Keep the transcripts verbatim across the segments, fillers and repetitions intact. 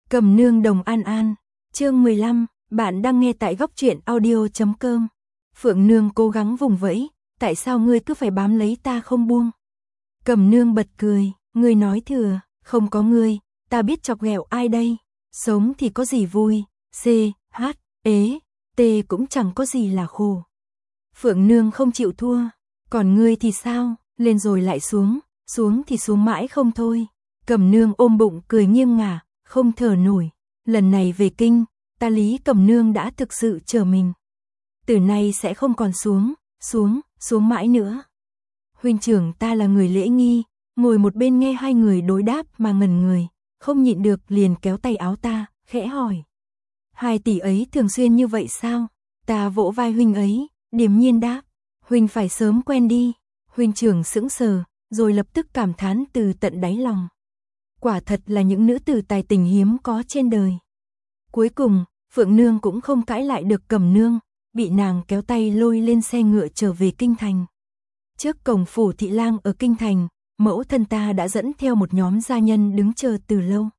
Cẩm nương đồng an an, chương mười lăm, bạn đang nghe tại góc truyện audio chấm com. Phượng nương cố gắng vùng vẫy, tại sao ngươi cứ phải bám lấy ta không buông? Cẩm nương bật cười, ngươi nói thừa, không có ngươi, ta biết chọc ghẹo ai đây? Sống thì có gì vui, c, h, ế, t cũng chẳng có gì là khổ. Phượng nương không chịu thua, còn ngươi thì sao, lên rồi lại xuống, xuống thì xuống mãi không thôi. Cẩm nương ôm bụng cười nghiêng ngả, không thở nổi. Lần này về kinh, ta Lý Cẩm nương đã thực sự chờ mình. Từ nay sẽ không còn xuống, xuống, xuống mãi nữa. Huynh trưởng ta là người lễ nghi, ngồi một bên nghe hai người đối đáp mà ngẩn người, không nhịn được liền kéo tay áo ta, khẽ hỏi. Hai tỷ ấy thường xuyên như vậy sao? Ta vỗ vai huynh ấy, điềm nhiên đáp. Huynh phải sớm quen đi. Huynh trưởng sững sờ, rồi lập tức cảm thán từ tận đáy lòng. Quả thật là những nữ tử tài tình hiếm có trên đời. Cuối cùng, Phượng nương cũng không cãi lại được Cẩm nương, bị nàng kéo tay lôi lên xe ngựa trở về kinh thành. Trước cổng phủ thị lang ở kinh thành, mẫu thân ta đã dẫn theo một nhóm gia nhân đứng chờ từ lâu.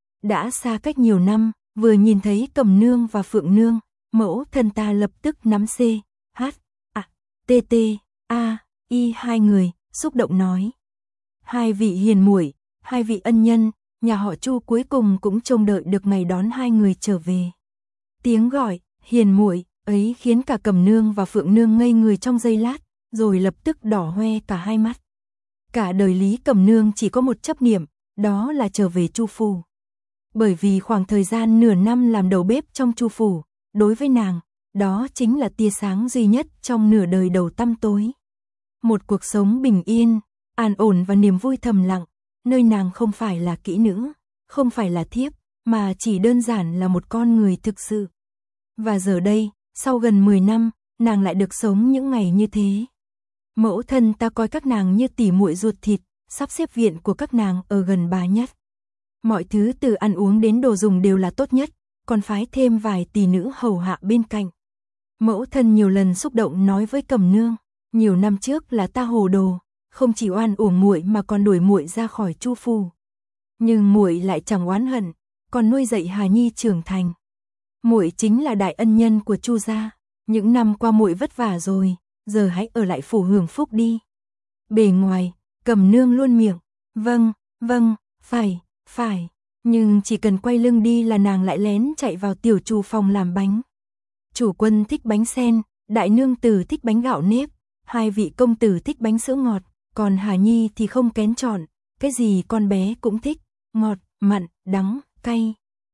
Đã xa cách nhiều năm, vừa nhìn thấy Cẩm nương và Phượng nương, mẫu thân ta lập tức nắm c, h, a, t t, a, y hai người, xúc động nói. Hai vị hiền muội, hai vị ân nhân, nhà họ Chu cuối cùng cũng trông đợi được ngày đón hai người trở về. Tiếng gọi, hiền muội ấy khiến cả Cẩm nương và Phượng nương ngây người trong giây lát, rồi lập tức đỏ hoe cả hai mắt. Cả đời Lý Cẩm nương chỉ có một chấp niệm, đó là trở về Chu phủ. Bởi vì khoảng thời gian nửa năm làm đầu bếp trong Chu phủ, đối với nàng, đó chính là tia sáng duy nhất trong nửa đời đầu tăm tối. Một cuộc sống bình yên, an ổn và niềm vui thầm lặng, nơi nàng không phải là kỹ nữ, không phải là thiếp, mà chỉ đơn giản là một con người thực sự. Và giờ đây, sau gần mười năm, nàng lại được sống những ngày như thế. Mẫu thân ta coi các nàng như tỉ muội ruột thịt, sắp xếp viện của các nàng ở gần bà nhất. Mọi thứ từ ăn uống đến đồ dùng đều là tốt nhất, còn phái thêm vài tỷ nữ hầu hạ bên cạnh. Mẫu thân nhiều lần xúc động nói với Cẩm nương, nhiều năm trước là ta hồ đồ, không chỉ oan uổng muội mà còn đuổi muội ra khỏi Chu phủ. Nhưng muội lại chẳng oán hận, còn nuôi dạy Hà Nhi trưởng thành. Muội chính là đại ân nhân của Chu gia, những năm qua muội vất vả rồi, giờ hãy ở lại phủ hưởng phúc đi. Bề ngoài, Cẩm nương luôn miệng, vâng, vâng, phải, phải, nhưng chỉ cần quay lưng đi là nàng lại lén chạy vào tiểu Chu phòng làm bánh. Chủ quân thích bánh sen, đại nương tử thích bánh gạo nếp, hai vị công tử thích bánh sữa ngọt, còn Hà Nhi thì không kén chọn, cái gì con bé cũng thích, ngọt, mặn, đắng, cay.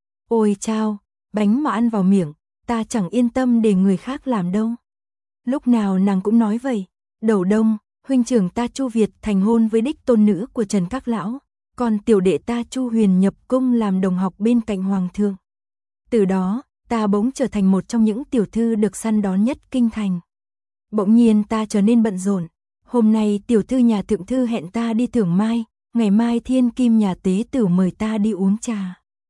Ôi chao, bánh mà ăn vào miệng, ta chẳng yên tâm để người khác làm đâu. Lúc nào nàng cũng nói vậy. Đầu đông, huynh trưởng ta Chu Việt thành hôn với đích tôn nữ của Trần Các Lão, còn tiểu đệ ta Chu Huyền nhập cung làm đồng học bên cạnh hoàng thượng. Từ đó, ta bỗng trở thành một trong những tiểu thư được săn đón nhất kinh thành. Bỗng nhiên ta trở nên bận rộn. Hôm nay tiểu thư nhà thượng thư hẹn ta đi thưởng mai, ngày mai thiên kim nhà tế tử mời ta đi uống trà.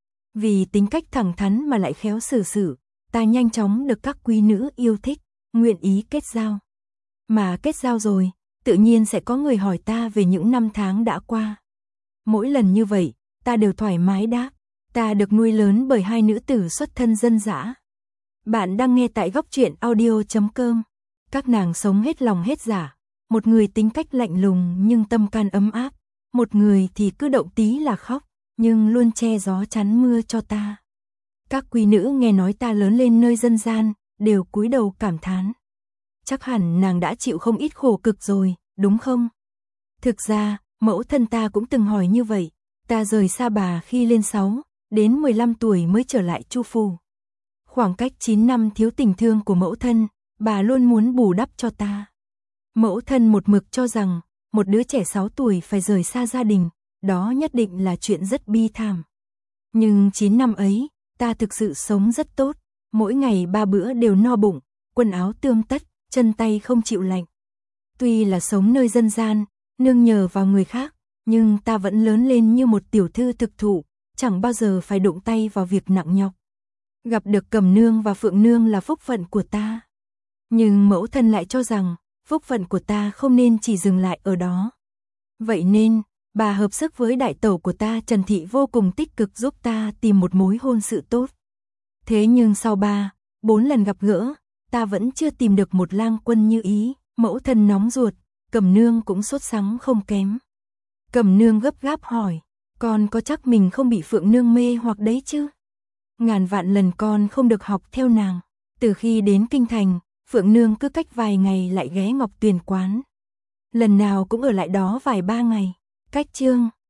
Vì tính cách thẳng thắn mà lại khéo xử sự, ta nhanh chóng được các quý nữ yêu thích, nguyện ý kết giao. Mà kết giao rồi, tự nhiên sẽ có người hỏi ta về những năm tháng đã qua. Mỗi lần như vậy, ta đều thoải mái đáp, ta được nuôi lớn bởi hai nữ tử xuất thân dân dã. Bạn đang nghe tại góc truyện audio chấm com. Các nàng sống hết lòng hết dạ, một người tính cách lạnh lùng nhưng tâm can ấm áp, một người thì cứ động tí là khóc, nhưng luôn che gió chắn mưa cho ta. Các quý nữ nghe nói ta lớn lên nơi dân gian, đều cúi đầu cảm thán. Chắc hẳn nàng đã chịu không ít khổ cực rồi, đúng không? Thực ra, mẫu thân ta cũng từng hỏi như vậy, ta rời xa bà khi lên sáu, đến mười lăm tuổi mới trở lại Chu phủ. Khoảng cách chín năm thiếu tình thương của mẫu thân, bà luôn muốn bù đắp cho ta. Mẫu thân một mực cho rằng, một đứa trẻ sáu tuổi phải rời xa gia đình, đó nhất định là chuyện rất bi thảm. Nhưng chín năm ấy, ta thực sự sống rất tốt, mỗi ngày ba bữa đều no bụng, quần áo tươm tất, chân tay không chịu lạnh. Tuy là sống nơi dân gian, nương nhờ vào người khác, nhưng ta vẫn lớn lên như một tiểu thư thực thụ, chẳng bao giờ phải đụng tay vào việc nặng nhọc. Gặp được Cẩm nương và Phượng nương là phúc phận của ta. Nhưng mẫu thân lại cho rằng, phúc phận của ta không nên chỉ dừng lại ở đó. Vậy nên, Bà hợp sức với đại tẩu của ta Trần Thị vô cùng tích cực giúp ta tìm một mối hôn sự tốt. Thế nhưng sau ba, bốn lần gặp gỡ, ta vẫn chưa tìm được một lang quân như ý, mẫu thân nóng ruột, Cẩm Nương cũng sốt sắng không kém. Cẩm Nương gấp gáp hỏi, con có chắc mình không bị Phượng Nương mê hoặc đấy chứ? Ngàn vạn lần con không được học theo nàng. Từ khi đến kinh thành, Phượng Nương cứ cách vài ngày lại ghé Ngọc Tuyền quán. Lần nào cũng ở lại đó vài ba ngày. Cách chương